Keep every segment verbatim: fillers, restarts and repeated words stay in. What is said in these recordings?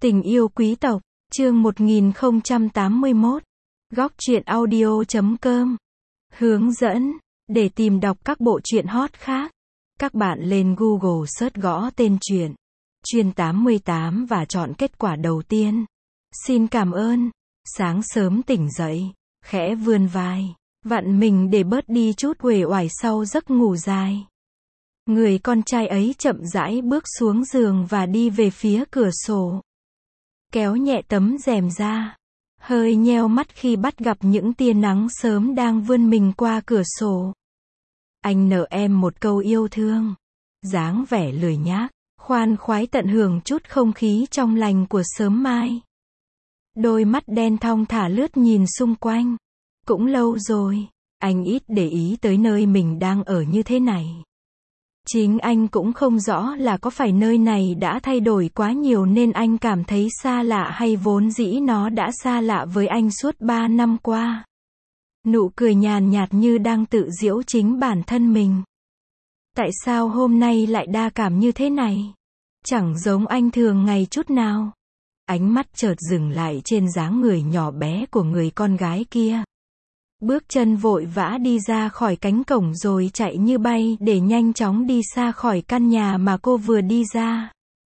Tình yêu quý tộc, chương một nghìn không trăm tám mươi mốt. Góc truyện audio chấm com. Hướng dẫn, để tìm đọc các bộ truyện hot khác. Các bạn lên Google search gõ tên truyện Chuyên tám mươi tám và chọn kết quả đầu tiên. Xin cảm ơn. Sáng sớm tỉnh dậy, khẽ vươn vai, vặn mình để bớt đi chút uể oải sau giấc ngủ dài. Người con trai ấy chậm rãi bước xuống giường và đi về phía cửa sổ. Kéo nhẹ tấm rèm ra, hơi nheo mắt khi bắt gặp những tia nắng sớm đang vươn mình qua cửa sổ. Anh nợ em một câu yêu thương. Dáng vẻ lười nhác, khoan khoái tận hưởng chút không khí trong lành của sớm mai. Đôi mắt đen thong thả lướt nhìn xung quanh. Cũng lâu rồi, anh ít để ý tới nơi mình đang ở như thế này. Chính anh cũng không rõ là có phải nơi này đã thay đổi quá nhiều nên anh cảm thấy xa lạ hay vốn dĩ nó đã xa lạ với anh suốt ba năm qua. Nụ cười nhàn nhạt như đang tự giễu chính bản thân mình. Tại sao hôm nay lại đa cảm như thế này? Chẳng giống anh thường ngày chút nào. Ánh mắt chợt dừng lại trên dáng người nhỏ bé của người con gái kia. Bước chân vội vã đi ra khỏi cánh cổng rồi chạy như bay để nhanh chóng đi xa khỏi căn nhà mà cô vừa đi ra.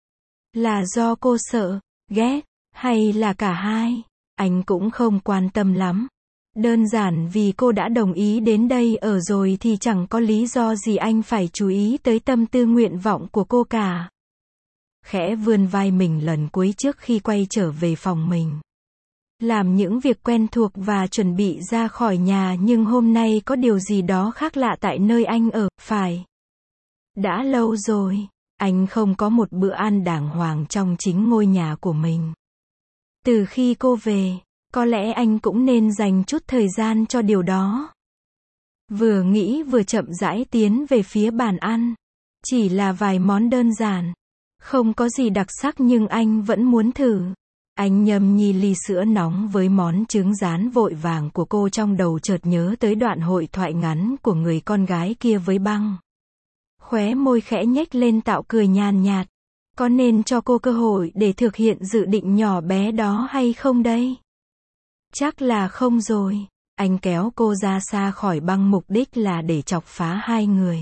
Là do cô sợ, ghét, hay là cả hai? Anh cũng không quan tâm lắm. Đơn giản vì cô đã đồng ý đến đây ở rồi thì chẳng có lý do gì anh phải chú ý tới tâm tư nguyện vọng của cô cả. Khẽ vươn vai mình lần cuối trước khi quay trở về phòng mình. Làm những việc quen thuộc và chuẩn bị ra khỏi nhà, nhưng hôm nay có điều gì đó khác lạ tại nơi anh ở, phải. Đã lâu rồi, anh không có một bữa ăn đàng hoàng trong chính ngôi nhà của mình. Từ khi cô về, có lẽ anh cũng nên dành chút thời gian cho điều đó. Vừa nghĩ vừa chậm rãi tiến về phía bàn ăn. Chỉ là vài món đơn giản, không có gì đặc sắc nhưng anh vẫn muốn thử. Anh nhâm nhi ly sữa nóng với món trứng rán vội vàng của cô, trong đầu chợt nhớ tới đoạn hội thoại ngắn của người con gái kia với Băng. Khóe môi khẽ nhếch lên tạo cười nhàn nhạt. Có nên cho cô cơ hội để thực hiện dự định nhỏ bé đó hay không đây? Chắc là không rồi. Anh kéo cô ra xa khỏi Băng, mục đích là để chọc phá hai người.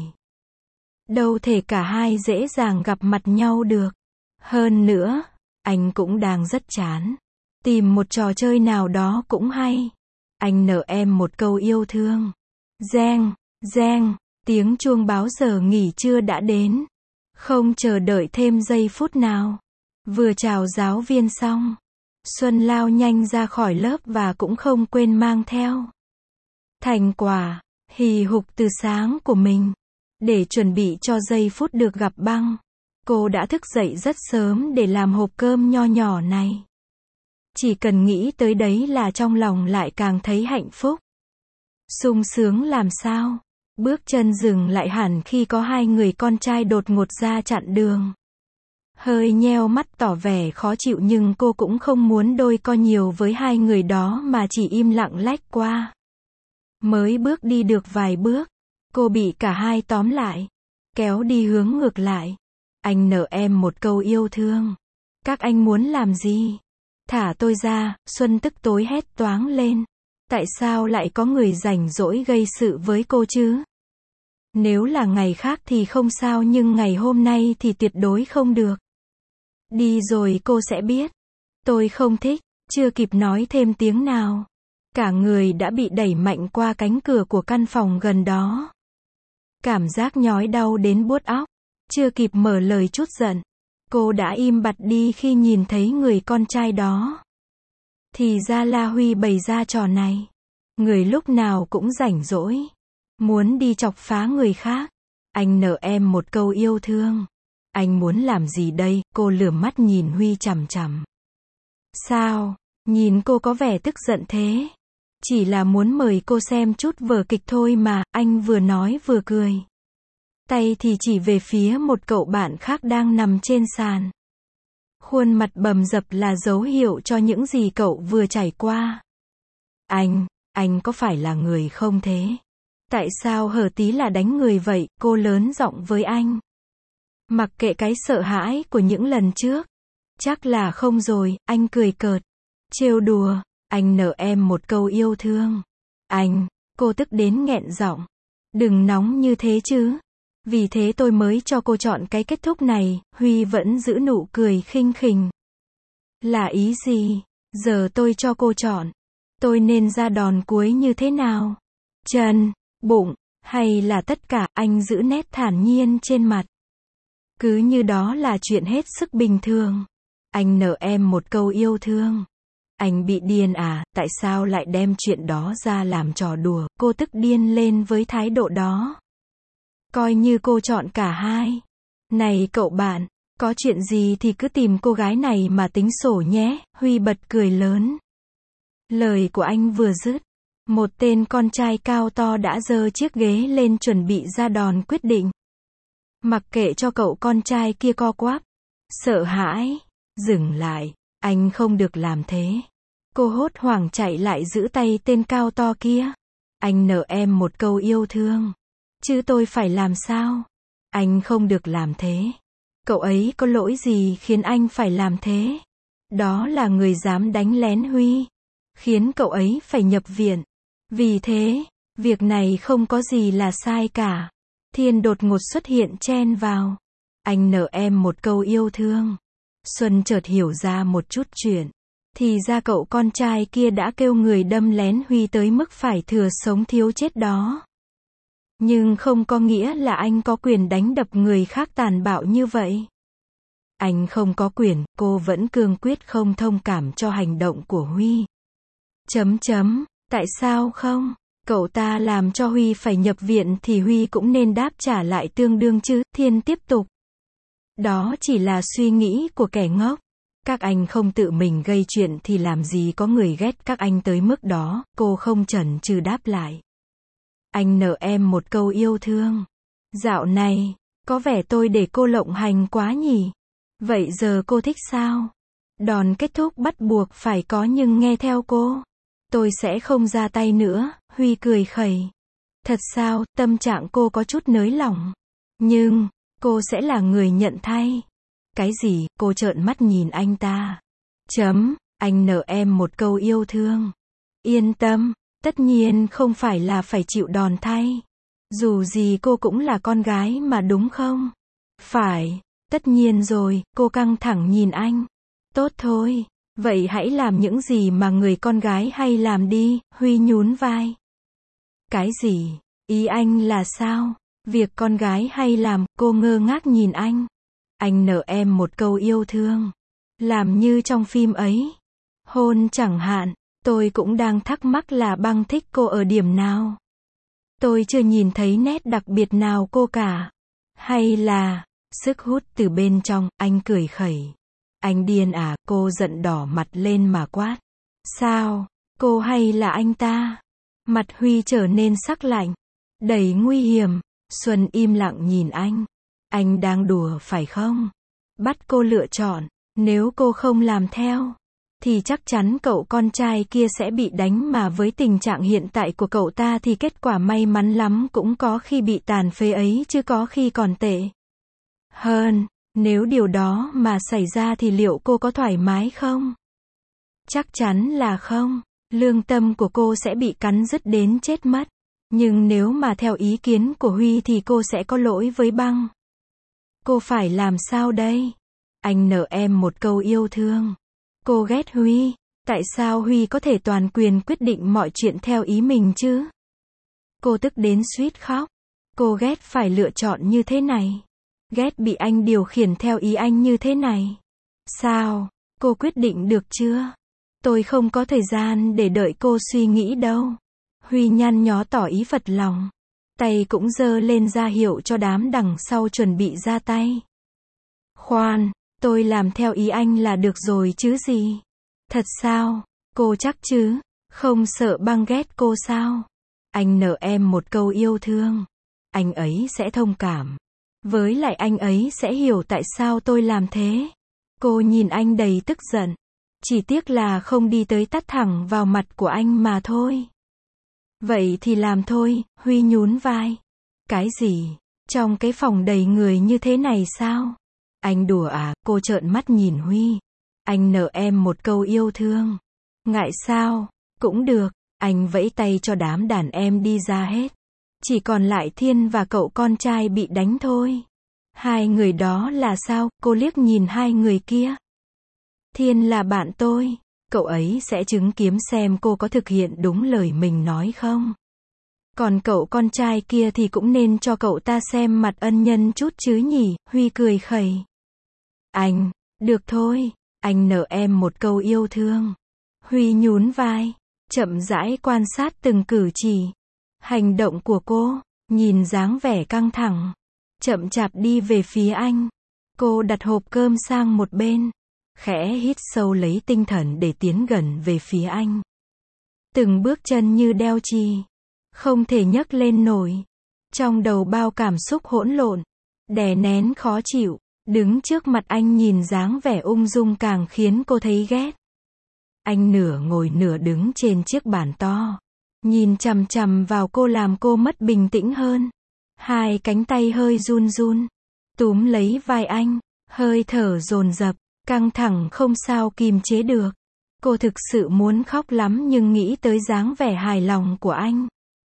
Đâu thể cả hai dễ dàng gặp mặt nhau được. Hơn nữa, anh cũng đang rất chán. Tìm một trò chơi nào đó cũng hay. Anh nợ em một câu yêu thương. Reng, reng, tiếng chuông báo giờ nghỉ trưa đã đến. Không chờ đợi thêm giây phút nào. Vừa chào giáo viên xong, Xuân lao nhanh ra khỏi lớp và cũng không quên mang theo thành quả hì hục từ sáng của mình. Để chuẩn bị cho giây phút được gặp Băng, cô đã thức dậy rất sớm để làm hộp cơm nho nhỏ này. Chỉ cần nghĩ tới đấy là trong lòng lại càng thấy hạnh phúc. Sung sướng làm sao. Bước chân dừng lại hẳn khi có hai người con trai đột ngột ra chặn đường. Hơi nheo mắt tỏ vẻ khó chịu nhưng cô cũng không muốn đôi co nhiều với hai người đó mà chỉ im lặng lách qua. Mới bước đi được vài bước, cô bị cả hai tóm lại, kéo đi hướng ngược lại. Anh nợ em một câu yêu thương. Các anh muốn làm gì? Thả tôi ra, Xuân tức tối hét toáng lên. Tại sao lại có người rảnh rỗi gây sự với cô chứ? Nếu là ngày khác thì không sao nhưng ngày hôm nay thì tuyệt đối không được. Đi rồi cô sẽ biết. Tôi không thích. Chưa kịp nói thêm tiếng nào, cả người đã bị đẩy mạnh qua cánh cửa của căn phòng gần đó. Cảm giác nhói đau đến buốt óc. Chưa kịp mở lời chút giận, cô đã im bặt đi khi nhìn thấy người con trai đó. Thì ra La Huy bày ra trò này. Người lúc nào cũng rảnh rỗi, muốn đi chọc phá người khác. Anh nợ em một câu yêu thương. Anh muốn làm gì đây? Cô lườm mắt nhìn Huy chằm chằm. Sao? Nhìn cô có vẻ tức giận thế. Chỉ là muốn mời cô xem chút vở kịch thôi mà, anh vừa nói vừa cười. Tay thì chỉ về phía một cậu bạn khác đang nằm trên sàn. Khuôn mặt bầm dập là dấu hiệu cho những gì cậu vừa trải qua. Anh, anh có phải là người không thế? Tại sao hở tí là đánh người vậy? Cô lớn giọng với anh. Mặc kệ cái sợ hãi của những lần trước, Chắc là không rồi, anh cười cợt. Trêu đùa, anh nợ em một câu yêu thương. Anh, cô tức đến nghẹn giọng. Đừng nóng như thế chứ. Vì thế tôi mới cho cô chọn cái kết thúc này, Huy vẫn giữ nụ cười khinh khỉnh. Là ý gì? Giờ tôi cho cô chọn. Tôi nên ra đòn cuối như thế nào? Chân, bụng, hay là tất cả? Anh giữ nét thản nhiên trên mặt. Cứ như đó là chuyện hết sức bình thường. Anh nợ em một câu yêu thương. Anh bị điên à, tại sao lại đem chuyện đó ra làm trò đùa? Cô tức điên lên với thái độ đó. Coi như cô chọn cả hai. Này cậu bạn, có chuyện gì thì cứ tìm cô gái này mà tính sổ nhé, Huy bật cười lớn. Lời của anh vừa dứt, một tên con trai cao to đã giơ chiếc ghế lên chuẩn bị ra đòn quyết định. Mặc kệ cho cậu con trai kia co quắp, sợ hãi, dừng lại, anh không được làm thế. Cô hốt hoảng chạy lại giữ tay tên cao to kia. Anh nợ em một câu yêu thương. Chứ tôi phải làm sao? Anh không được làm thế. Cậu ấy có lỗi gì khiến anh phải làm thế? Đó là người dám đánh lén Huy, khiến cậu ấy phải nhập viện. Vì thế, việc này không có gì là sai cả. Thiên đột ngột xuất hiện chen vào. Anh nợ em một câu yêu thương. Xuân chợt hiểu ra một chút chuyện. Thì ra cậu con trai kia đã kêu người đâm lén Huy tới mức phải thừa sống thiếu chết đó. Nhưng không có nghĩa là anh có quyền đánh đập người khác tàn bạo như vậy. Anh không có quyền, cô vẫn cương quyết không thông cảm cho hành động của Huy. Chấm chấm, tại sao không? Cậu ta làm cho Huy phải nhập viện thì Huy cũng nên đáp trả lại tương đương chứ, Thiên tiếp tục. Đó chỉ là suy nghĩ của kẻ ngốc. Các anh không tự mình gây chuyện thì làm gì có người ghét các anh tới mức đó, cô không chần chừ đáp lại. Anh nợ em một câu yêu thương. Dạo này, có vẻ tôi để cô lộng hành quá nhỉ? Vậy giờ cô thích sao? Đòn kết thúc bắt buộc phải có nhưng nghe theo cô. Tôi sẽ không ra tay nữa, Huy cười khẩy. Thật sao, tâm trạng cô có chút nới lỏng. Nhưng, cô sẽ là người nhận thay. Cái gì, cô trợn mắt nhìn anh ta. Chấm, anh nợ em một câu yêu thương. Yên tâm, tất nhiên không phải là phải chịu đòn thay. Dù gì cô cũng là con gái mà đúng không? Phải, tất nhiên rồi, cô căng thẳng nhìn anh. Tốt thôi, vậy hãy làm những gì mà người con gái hay làm đi, Huy nhún vai. Cái gì? Ý anh là sao? Việc con gái hay làm, cô ngơ ngác nhìn anh. Anh nợ em một câu yêu thương. Làm như trong phim ấy. Hôn chẳng hạn, tôi cũng đang thắc mắc là Băng thích cô ở điểm nào. Tôi chưa nhìn thấy nét đặc biệt nào cô cả. Hay là, sức hút từ bên trong, anh cười khẩy. Anh điên à, cô giận đỏ mặt lên mà quát. Sao, cô hay là anh ta? Mặt Huy trở nên sắc lạnh. Đầy nguy hiểm, Xuân im lặng nhìn anh. Anh đang đùa phải không? Bắt cô lựa chọn, nếu cô không làm theo, thì chắc chắn cậu con trai kia sẽ bị đánh mà với tình trạng hiện tại của cậu ta thì kết quả may mắn lắm cũng có khi bị tàn phế ấy chứ có khi còn tệ hơn. Nếu điều đó mà xảy ra thì liệu cô có thoải mái không? Chắc chắn là không. Lương tâm của cô sẽ bị cắn rứt đến chết mất. Nhưng nếu mà theo ý kiến của Huy thì cô sẽ có lỗi với Băng. Cô phải làm sao đây? Anh nợ em một câu yêu thương. Cô ghét Huy. Tại sao Huy có thể toàn quyền quyết định mọi chuyện theo ý mình chứ? Cô tức đến suýt khóc. Cô ghét phải lựa chọn như thế này. Ghét bị anh điều khiển theo ý anh như thế này. Sao? Cô quyết định được chưa? Tôi không có thời gian để đợi cô suy nghĩ đâu. Huy nhăn nhó tỏ ý phật lòng. Tay cũng giơ lên ra hiệu cho đám đằng sau chuẩn bị ra tay. Khoan, tôi làm theo ý anh là được rồi chứ gì? Thật sao? Cô chắc chứ? Không sợ Băng ghét cô sao? Anh nợ em một câu yêu thương. Anh ấy sẽ thông cảm. Với lại anh ấy sẽ hiểu tại sao tôi làm thế. Cô nhìn anh đầy tức giận. Chỉ tiếc là không đi tới tát thẳng vào mặt của anh mà thôi. Vậy thì làm thôi, Huy nhún vai. Cái gì? Trong cái phòng đầy người như thế này sao? Anh đùa à? Cô trợn mắt nhìn Huy. Anh nợ em một câu yêu thương. Ngại sao? Cũng được. Anh vẫy tay cho đám đàn em đi ra hết. Chỉ còn lại Thiên và cậu con trai bị đánh thôi. Hai người đó là sao? Cô liếc nhìn hai người kia. Thiên là bạn tôi. Cậu ấy sẽ chứng kiến xem cô có thực hiện đúng lời mình nói không. Còn cậu con trai kia thì cũng nên cho cậu ta xem mặt ân nhân chút chứ nhỉ. Huy cười khẩy. Anh, được thôi. Anh nợ em một câu yêu thương. Huy nhún vai, chậm rãi quan sát từng cử chỉ, hành động của cô, nhìn dáng vẻ căng thẳng, chậm chạp đi về phía anh. Cô đặt hộp cơm sang một bên, khẽ hít sâu lấy tinh thần để tiến gần về phía anh. Từng bước chân như đeo chì, không thể nhấc lên nổi. Trong đầu bao cảm xúc hỗn lộn, đè nén khó chịu, đứng trước mặt anh nhìn dáng vẻ ung dung càng khiến cô thấy ghét. Anh nửa ngồi nửa đứng trên chiếc bàn to, nhìn chằm chằm vào cô làm cô mất bình tĩnh hơn. Hai cánh tay hơi run run, túm lấy vai anh, hơi thở dồn dập, căng thẳng không sao kìm chế được. Cô thực sự muốn khóc lắm nhưng nghĩ tới dáng vẻ hài lòng của anh.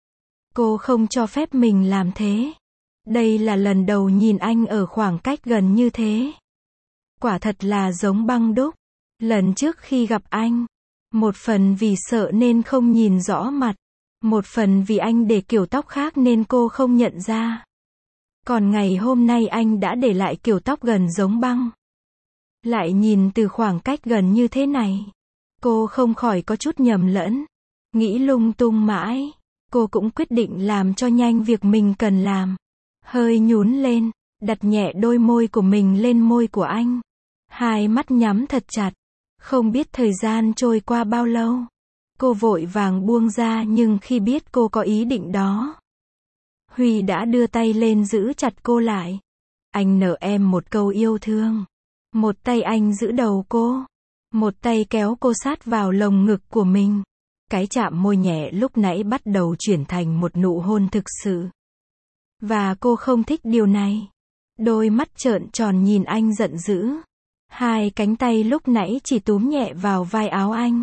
Cô không cho phép mình làm thế. Đây là lần đầu nhìn anh ở khoảng cách gần như thế. Quả thật là giống băng đúc. Lần trước khi gặp anh, một phần vì sợ nên không nhìn rõ mặt, một phần vì anh để kiểu tóc khác nên cô không nhận ra. Còn ngày hôm nay anh đã để lại kiểu tóc gần giống băng. Lại nhìn từ khoảng cách gần như thế này, cô không khỏi có chút nhầm lẫn, nghĩ lung tung mãi. Cô cũng quyết định làm cho nhanh việc mình cần làm. Hơi nhún lên, đặt nhẹ đôi môi của mình lên môi của anh. Hai mắt nhắm thật chặt. Không biết thời gian trôi qua bao lâu. Cô vội vàng buông ra nhưng khi biết cô có ý định đó, Huy đã đưa tay lên giữ chặt cô lại. Anh nợ em một câu yêu thương. Một tay anh giữ đầu cô, một tay kéo cô sát vào lồng ngực của mình. Cái chạm môi nhẹ lúc nãy bắt đầu chuyển thành một nụ hôn thực sự. Và cô không thích điều này. Đôi mắt trợn tròn nhìn anh giận dữ. Hai cánh tay lúc nãy chỉ túm nhẹ vào vai áo anh,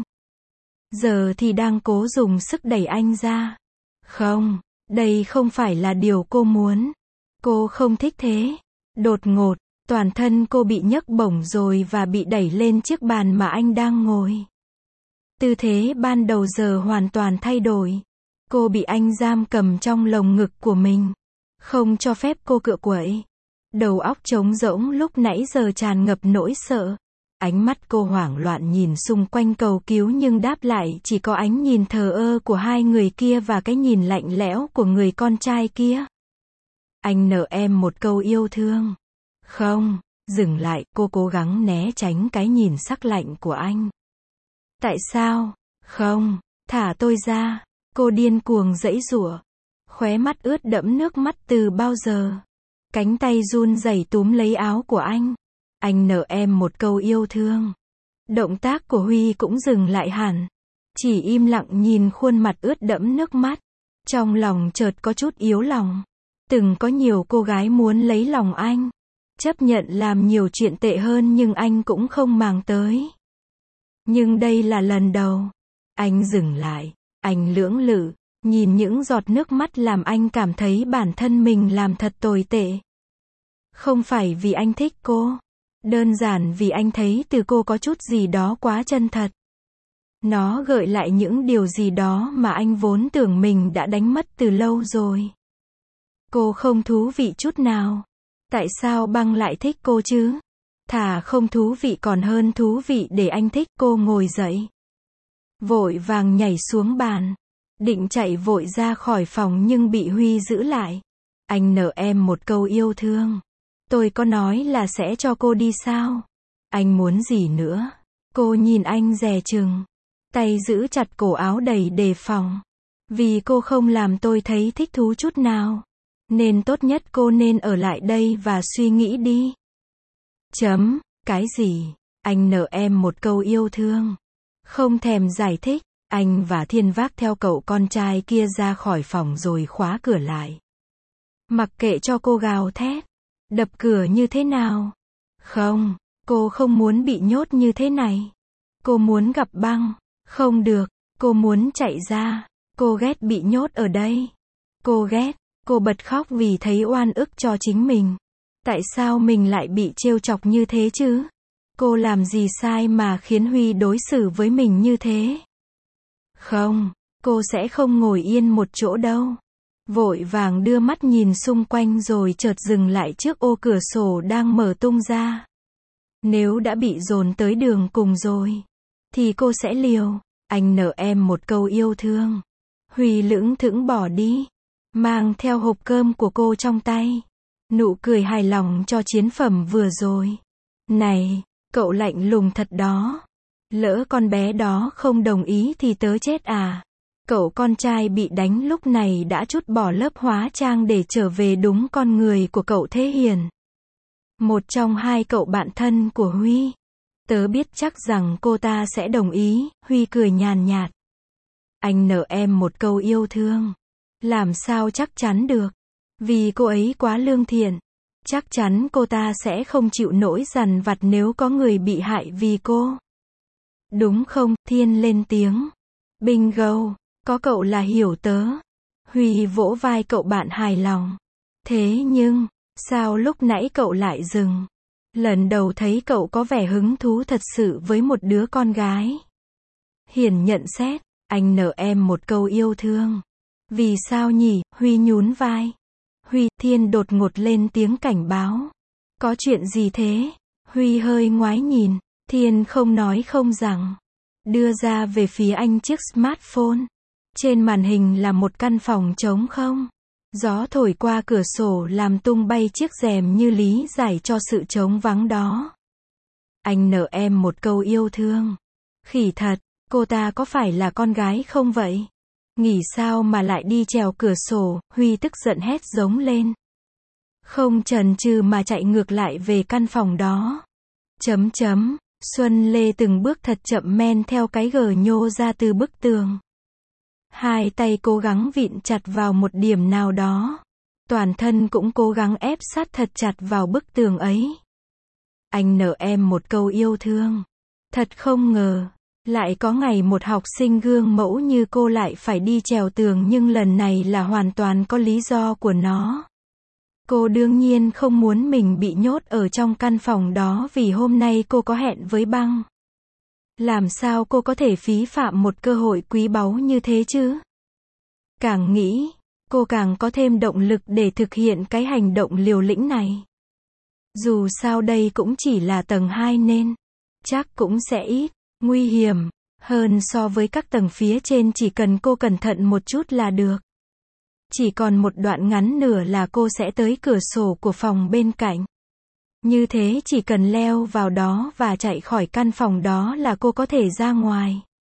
giờ thì đang cố dùng sức đẩy anh ra. Không, đây không phải là điều cô muốn. Cô không thích thế. Đột ngột, toàn thân cô bị nhấc bổng rồi và bị đẩy lên chiếc bàn mà anh đang ngồi. Tư thế ban đầu giờ hoàn toàn thay đổi. Cô bị anh giam cầm trong lồng ngực của mình, không cho phép cô cựa quậy. Đầu óc trống rỗng lúc nãy giờ tràn ngập nỗi sợ. Ánh mắt cô hoảng loạn nhìn xung quanh cầu cứu nhưng đáp lại chỉ có ánh nhìn thờ ơ của hai người kia và cái nhìn lạnh lẽo của người con trai kia. Anh nợ em một câu yêu thương. Không, dừng lại, cô cố gắng né tránh cái nhìn sắc lạnh của anh. Tại sao? Không, thả tôi ra. Cô điên cuồng giãy giụa. Khóe mắt ướt đẫm nước mắt từ bao giờ. Cánh tay run rẩy túm lấy áo của anh. Anh nợ em một câu yêu thương. Động tác của Huy cũng dừng lại hẳn. Chỉ im lặng nhìn khuôn mặt ướt đẫm nước mắt. Trong lòng chợt có chút yếu lòng. Từng có nhiều cô gái muốn lấy lòng anh. Chấp nhận làm nhiều chuyện tệ hơn nhưng anh cũng không màng tới. Nhưng đây là lần đầu. Anh dừng lại. Anh lưỡng lự. Nhìn những giọt nước mắt làm anh cảm thấy bản thân mình làm thật tồi tệ. Không phải vì anh thích cô. Đơn giản vì anh thấy từ cô có chút gì đó quá chân thật. Nó gợi lại những điều gì đó mà anh vốn tưởng mình đã đánh mất từ lâu rồi. Cô không thú vị chút nào. Tại sao băng lại thích cô chứ? Thà không thú vị còn hơn thú vị để anh thích. Cô ngồi dậy, vội vàng nhảy xuống bàn, định chạy vội ra khỏi phòng nhưng bị Huy giữ lại. Anh nợ em một câu yêu thương. Tôi có nói là sẽ cho cô đi sao? Anh muốn gì nữa? Cô nhìn anh dè chừng, tay giữ chặt cổ áo đầy đề phòng. Vì cô không làm tôi thấy thích thú chút nào, nên tốt nhất cô nên ở lại đây và suy nghĩ đi. Chấm, cái gì? Anh nợ em một câu yêu thương. Không thèm giải thích, anh và Thiên vác theo cậu con trai kia ra khỏi phòng rồi khóa cửa lại. Mặc kệ cho cô gào thét, đập cửa như thế nào. Không, Cô không muốn bị nhốt như thế này. Cô muốn gặp băng. Không được. Cô muốn chạy ra. Cô ghét bị nhốt ở đây. Cô ghét. Cô bật khóc vì thấy oan ức cho chính mình. Tại sao mình lại bị trêu chọc như thế chứ? Cô làm gì sai mà khiến Huy đối xử với mình như thế? Không, cô sẽ không ngồi yên một chỗ đâu. Vội vàng đưa mắt nhìn xung quanh rồi chợt dừng lại trước ô cửa sổ đang mở tung ra. Nếu đã bị dồn tới đường cùng rồi, thì cô sẽ liều. Anh nợ em một câu yêu thương. Huy lững thững bỏ đi, mang theo hộp cơm của cô trong tay. Nụ cười hài lòng cho chiến phẩm vừa rồi. Này, cậu lạnh lùng thật đó. Lỡ con bé đó không đồng ý thì tớ chết à? Cậu con trai bị đánh lúc này đã trút bỏ lớp hóa trang để trở về đúng con người của cậu Thế Hiền. Một trong hai cậu bạn thân của Huy. Tớ biết chắc rằng cô ta sẽ đồng ý, Huy cười nhàn nhạt. Anh nợ em một câu yêu thương. Làm sao chắc chắn được? Vì cô ấy quá lương thiện. Chắc chắn cô ta sẽ không chịu nỗi dằn vặt nếu có người bị hại vì cô. Đúng không? Thiên lên tiếng. Bingo, có cậu là hiểu tớ. Huy vỗ vai cậu bạn hài lòng. Thế nhưng, sao lúc nãy cậu lại dừng? Lần đầu thấy cậu có vẻ hứng thú thật sự với một đứa con gái. Hiền nhận xét, anh nợ em một câu yêu thương. Vì sao nhỉ? Huy nhún vai. Huy, Thiên đột ngột lên tiếng cảnh báo. Có chuyện gì thế? Huy hơi ngoái nhìn. Thiên không nói không rằng. Đưa ra về phía anh chiếc smartphone. Trên màn hình là một căn phòng trống không. Gió thổi qua cửa sổ làm tung bay chiếc rèm như lý giải cho sự trống vắng đó. Anh nợ em một câu yêu thương. Khỉ thật, cô ta có phải là con gái không vậy? Nghỉ sao mà lại đi trèo cửa sổ? Huy tức giận hét giống lên. Không chần chừ mà chạy ngược lại về căn phòng đó. Chấm chấm, Xuân Lê từng bước thật chậm men theo cái gờ nhô ra từ bức tường. Hai tay cố gắng vịn chặt vào một điểm nào đó. Toàn thân cũng cố gắng ép sát thật chặt vào bức tường ấy. Anh nợ em một câu yêu thương. Thật không ngờ, lại có ngày một học sinh gương mẫu như cô lại phải đi trèo tường, nhưng lần này là hoàn toàn có lý do của nó. Cô đương nhiên không muốn mình bị nhốt ở trong căn phòng đó vì hôm nay cô có hẹn với băng. Làm sao cô có thể phí phạm một cơ hội quý báu như thế chứ? Càng nghĩ, cô càng có thêm động lực để thực hiện cái hành động liều lĩnh này. Dù sao đây cũng chỉ là tầng hai nên chắc cũng sẽ ít nguy hiểm hơn so với các tầng phía trên, chỉ cần cô cẩn thận một chút là được. Chỉ còn một đoạn ngắn nữa là cô sẽ tới cửa sổ của phòng bên cạnh. Như thế chỉ cần leo vào đó và chạy khỏi căn phòng đó là cô có thể ra ngoài.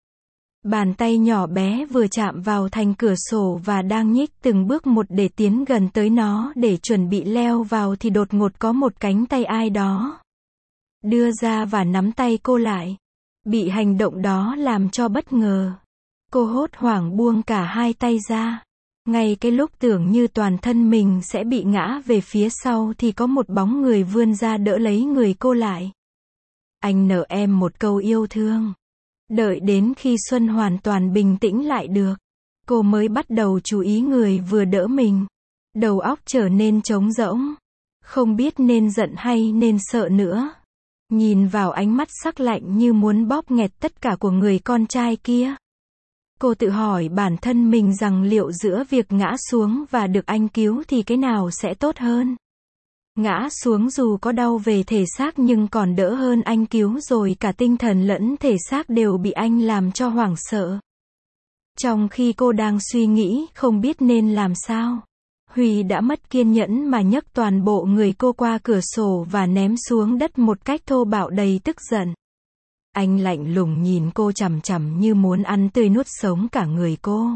Bàn tay nhỏ bé vừa chạm vào thành cửa sổ và đang nhích từng bước một để tiến gần tới nó để chuẩn bị leo vào thì đột ngột có một cánh tay ai đó đưa ra và nắm tay cô lại. Bị hành động đó làm cho bất ngờ. Cô hốt hoảng buông cả hai tay ra. Ngay cái lúc tưởng như toàn thân mình sẽ bị ngã về phía sau thì có một bóng người vươn ra đỡ lấy người cô lại. Anh nợ em một câu yêu thương. Đợi đến khi Xuân hoàn toàn bình tĩnh lại được, cô mới bắt đầu chú ý người vừa đỡ mình. Đầu óc trở nên trống rỗng. Không biết nên giận hay nên sợ nữa. Nhìn vào ánh mắt sắc lạnh như muốn bóp nghẹt tất cả của người con trai kia. Cô tự hỏi bản thân mình rằng liệu giữa việc ngã xuống và được anh cứu thì cái nào sẽ tốt hơn. Ngã xuống dù có đau về thể xác nhưng còn đỡ hơn anh cứu rồi cả tinh thần lẫn thể xác đều bị anh làm cho hoảng sợ. Trong khi cô đang suy nghĩ không biết nên làm sao, Huy đã mất kiên nhẫn mà nhấc toàn bộ người cô qua cửa sổ và ném xuống đất một cách thô bạo đầy tức giận. Anh lạnh lùng nhìn cô chằm chằm như muốn ăn tươi nuốt sống cả người cô.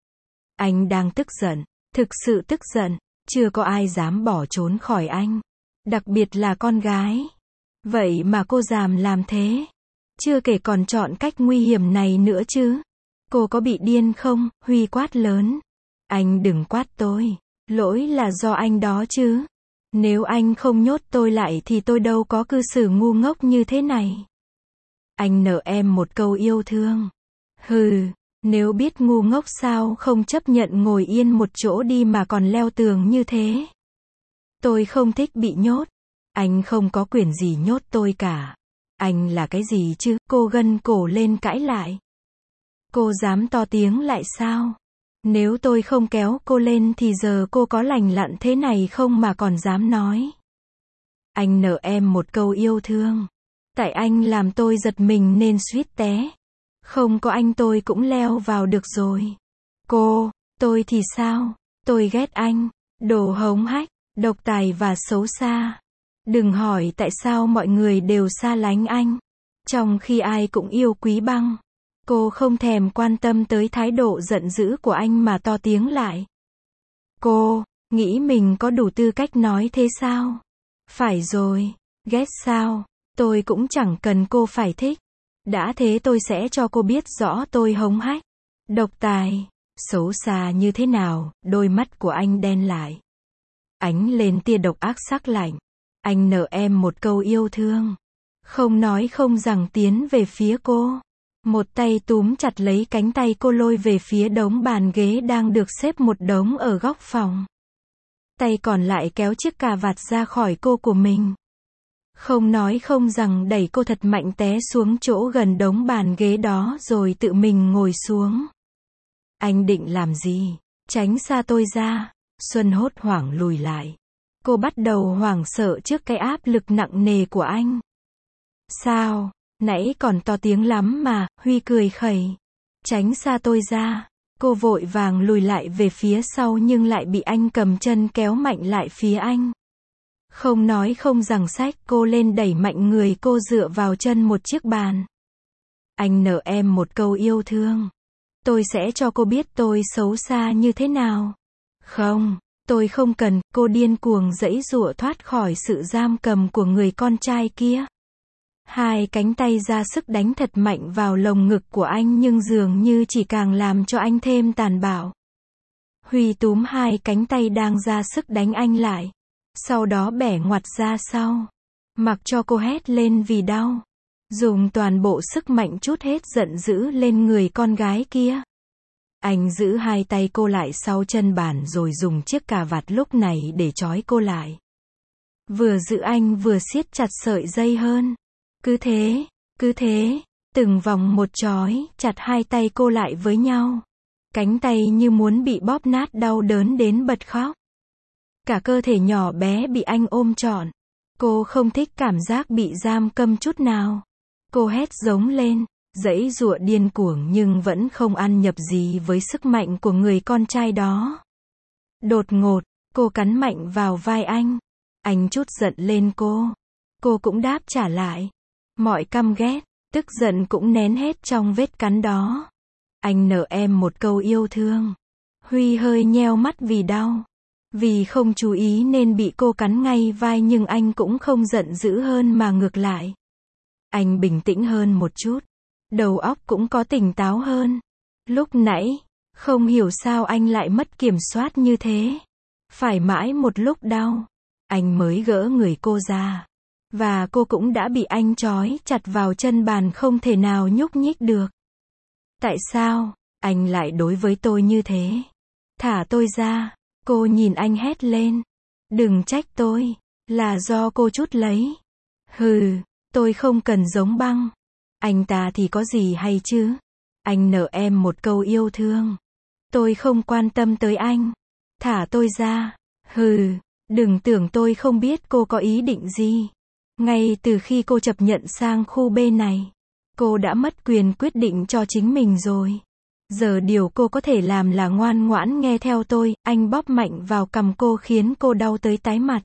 Anh đang tức giận, thực sự tức giận, chưa có ai dám bỏ trốn khỏi anh. Đặc biệt là con gái. Vậy mà cô dám làm thế. Chưa kể còn chọn cách nguy hiểm này nữa chứ. Cô có bị điên không? Huy quát lớn. Anh đừng quát tôi. Lỗi là do anh đó chứ. Nếu anh không nhốt tôi lại thì tôi đâu có cư xử ngu ngốc như thế này. Anh nợ em một câu yêu thương. Hừ, nếu biết ngu ngốc sao không chấp nhận ngồi yên một chỗ đi mà còn leo tường như thế. Tôi không thích bị nhốt. Anh không có quyền gì nhốt tôi cả. Anh là cái gì chứ? Cô gân cổ lên cãi lại. Cô dám to tiếng lại sao? Nếu tôi không kéo cô lên thì giờ cô có lành lặn thế này không mà còn dám nói. Anh nợ em một câu yêu thương. Tại anh làm tôi giật mình nên suýt té. Không có anh tôi cũng leo vào được rồi. Cô, tôi thì sao? Tôi ghét anh. Đồ hống hách, độc tài và xấu xa. Đừng hỏi tại sao mọi người đều xa lánh anh. Trong khi ai cũng yêu Quý Băng. Cô không thèm quan tâm tới thái độ giận dữ của anh mà to tiếng lại. Cô, nghĩ mình có đủ tư cách nói thế sao? Phải rồi, ghét sao? Tôi cũng chẳng cần cô phải thích. Đã thế tôi sẽ cho cô biết rõ tôi hống hách, độc tài, xấu xa như thế nào. Đôi mắt của anh đen lại. Ánh lên tia độc ác sắc lạnh. Anh nợ em một câu yêu thương. Không nói không rằng tiến về phía cô. Một tay túm chặt lấy cánh tay cô lôi về phía đống bàn ghế đang được xếp một đống ở góc phòng. Tay còn lại kéo chiếc cà vạt ra khỏi cô của mình. Không nói không rằng đẩy cô thật mạnh té xuống chỗ gần đống bàn ghế đó rồi tự mình ngồi xuống. Anh định làm gì? Tránh xa tôi ra. Xuân hốt hoảng lùi lại. Cô bắt đầu hoảng sợ trước cái áp lực nặng nề của anh. Sao? Nãy còn to tiếng lắm mà, Huy cười khẩy. Tránh xa tôi ra. Cô vội vàng lùi lại về phía sau nhưng lại bị anh cầm chân kéo mạnh lại phía anh. Không nói không rằng xách cô lên đẩy mạnh người cô dựa vào chân một chiếc bàn. Anh nợ em một câu yêu thương. Tôi sẽ cho cô biết tôi xấu xa như thế nào. Không, tôi không cần. Cô điên cuồng giãy giụa thoát khỏi sự giam cầm của người con trai kia. Hai cánh tay ra sức đánh thật mạnh vào lồng ngực của anh nhưng dường như chỉ càng làm cho anh thêm tàn bạo. Huy túm hai cánh tay đang ra sức đánh anh lại. Sau đó bẻ ngoặt ra sau. Mặc cho cô hét lên vì đau. Dùng toàn bộ sức mạnh trút hết giận dữ lên người con gái kia. Anh giữ hai tay cô lại sau chân bàn rồi dùng chiếc cà vạt lúc này để trói cô lại. Vừa giữ anh vừa siết chặt sợi dây hơn. Cứ thế, cứ thế, từng vòng một trói chặt hai tay cô lại với nhau. Cánh tay như muốn bị bóp nát đau đớn đến bật khóc. Cả cơ thể nhỏ bé bị anh ôm trọn. Cô không thích cảm giác bị giam cầm chút nào. Cô hét giống lên, giãy giụa điên cuồng nhưng vẫn không ăn nhập gì với sức mạnh của người con trai đó. Đột ngột, cô cắn mạnh vào vai anh. Anh trút giận lên cô. Cô cũng đáp trả lại. Mọi căm ghét, tức giận cũng nén hết trong vết cắn đó. Anh nợ em một câu yêu thương. Huy hơi nheo mắt vì đau. Vì không chú ý nên bị cô cắn ngay vai nhưng anh cũng không giận dữ hơn mà ngược lại. Anh bình tĩnh hơn một chút. Đầu óc cũng có tỉnh táo hơn. Lúc nãy, không hiểu sao anh lại mất kiểm soát như thế. Phải mãi một lúc đau, anh mới gỡ người cô ra. Và cô cũng đã bị anh trói chặt vào chân bàn không thể nào nhúc nhích được. Tại sao, anh lại đối với tôi như thế? Thả tôi ra. Cô nhìn anh hét lên. Đừng trách tôi, là do cô trút lấy. Hừ, tôi không cần giống Băng. Anh ta thì có gì hay chứ? Anh nợ em một câu yêu thương. Tôi không quan tâm tới anh. Thả tôi ra. Hừ, đừng tưởng tôi không biết cô có ý định gì. Ngay từ khi cô chấp nhận sang khu B này, cô đã mất quyền quyết định cho chính mình rồi. Giờ điều cô có thể làm là ngoan ngoãn nghe theo tôi. Anh bóp mạnh vào cằm cô khiến cô đau tới tái mặt.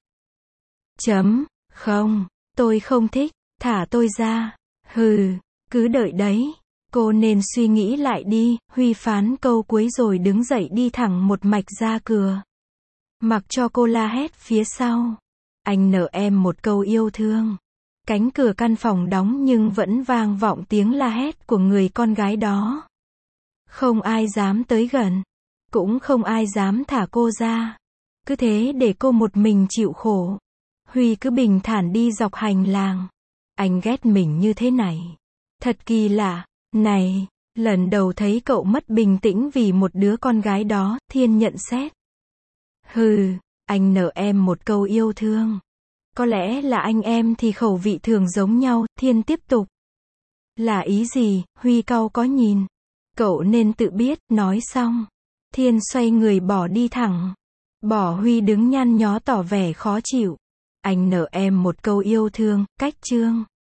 Chấm, không, tôi không thích, thả tôi ra. Hừ, cứ đợi đấy. Cô nên suy nghĩ lại đi. Huy phán câu cuối rồi đứng dậy đi thẳng một mạch ra cửa. Mặc cho cô la hét phía sau. Anh nợ em một câu yêu thương. Cánh cửa căn phòng đóng nhưng vẫn vang vọng tiếng la hét của người con gái đó. Không ai dám tới gần. Cũng không ai dám thả cô ra. Cứ thế để cô một mình chịu khổ. Huy cứ bình thản đi dọc hành lang. Anh ghét mình như thế này. Thật kỳ lạ. Này, lần đầu thấy cậu mất bình tĩnh vì một đứa con gái đó, Thiên nhận xét. Hừ, anh nợ em một câu yêu thương. Có lẽ là anh em thì khẩu vị thường giống nhau, Thiên tiếp tục. Là ý gì, Huy cau có nhìn. Cậu nên tự biết, nói xong. Thiên xoay người bỏ đi thẳng. Bỏ Huy đứng nhăn nhó tỏ vẻ khó chịu. Anh nợ em một câu yêu thương, cách chương.